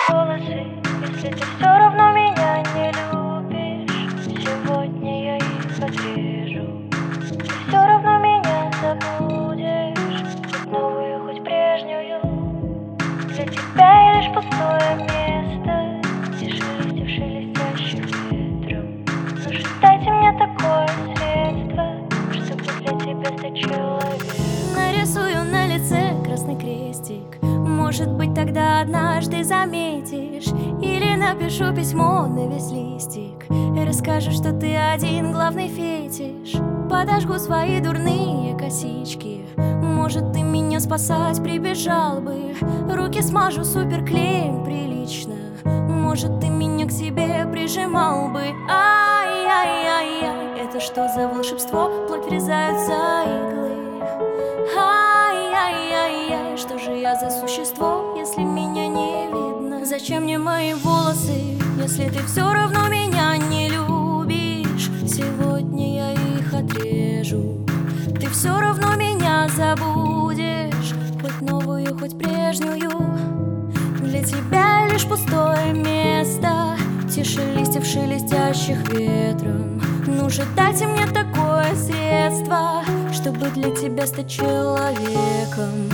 волосы, если ты все равно меня не любишь. Сегодня я их отрежу. Ты все равно меня забудешь, хоть новую, хоть прежнюю. Для тебя я лишь пустое место, тише листьев, шелестящих ветром. Ну же, дайте мне такое средство, чтобы для тебя стать человеком. Нарисую на лице красный крестик, может быть, тогда однажды заметишь. Или напишу письмо на весь листик и расскажу, что ты один главный фетиш. Подожгу свои дурные косички, может, ты меня спасать прибежал бы. Руки смажу суперклеем прилично, может, ты меня к себе прижимал бы. Ай-яй-яй-яй, это что за волшебство? Плоть врезаются иглы. Ай-яй-яй-яй, что же я за существо, если меня не видно? Зачем мне мои волосы, если ты все равно меня не любишь? Сегодня я их отрежу. Ты все равно меня забудешь, хоть новую, хоть прежнюю. Для тебя лишь пустое место, тише листьев, шелестящих ветром. Ну же, дайте мне такое средство, чтобы для тебя стать человеком.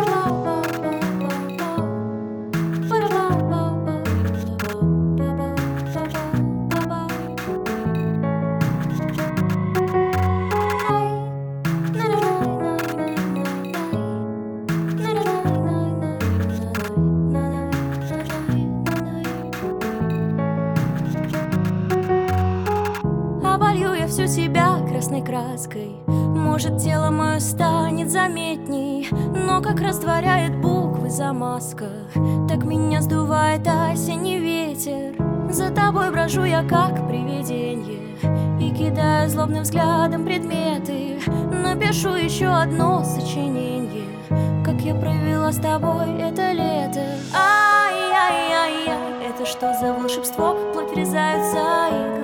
Оболью я всю себя красной краской, может, тело мое станет заметней, но как растворяет буквы замазка, так меня сдувает осенний ветер. За тобой брожу я как привиденье и кидаю злобным взглядом предметы. Напишу еще одно сочинение, как я провела с тобой это лето. Ай-яй-яй-яй, это что за волшебство? Плоть врезаются иглы.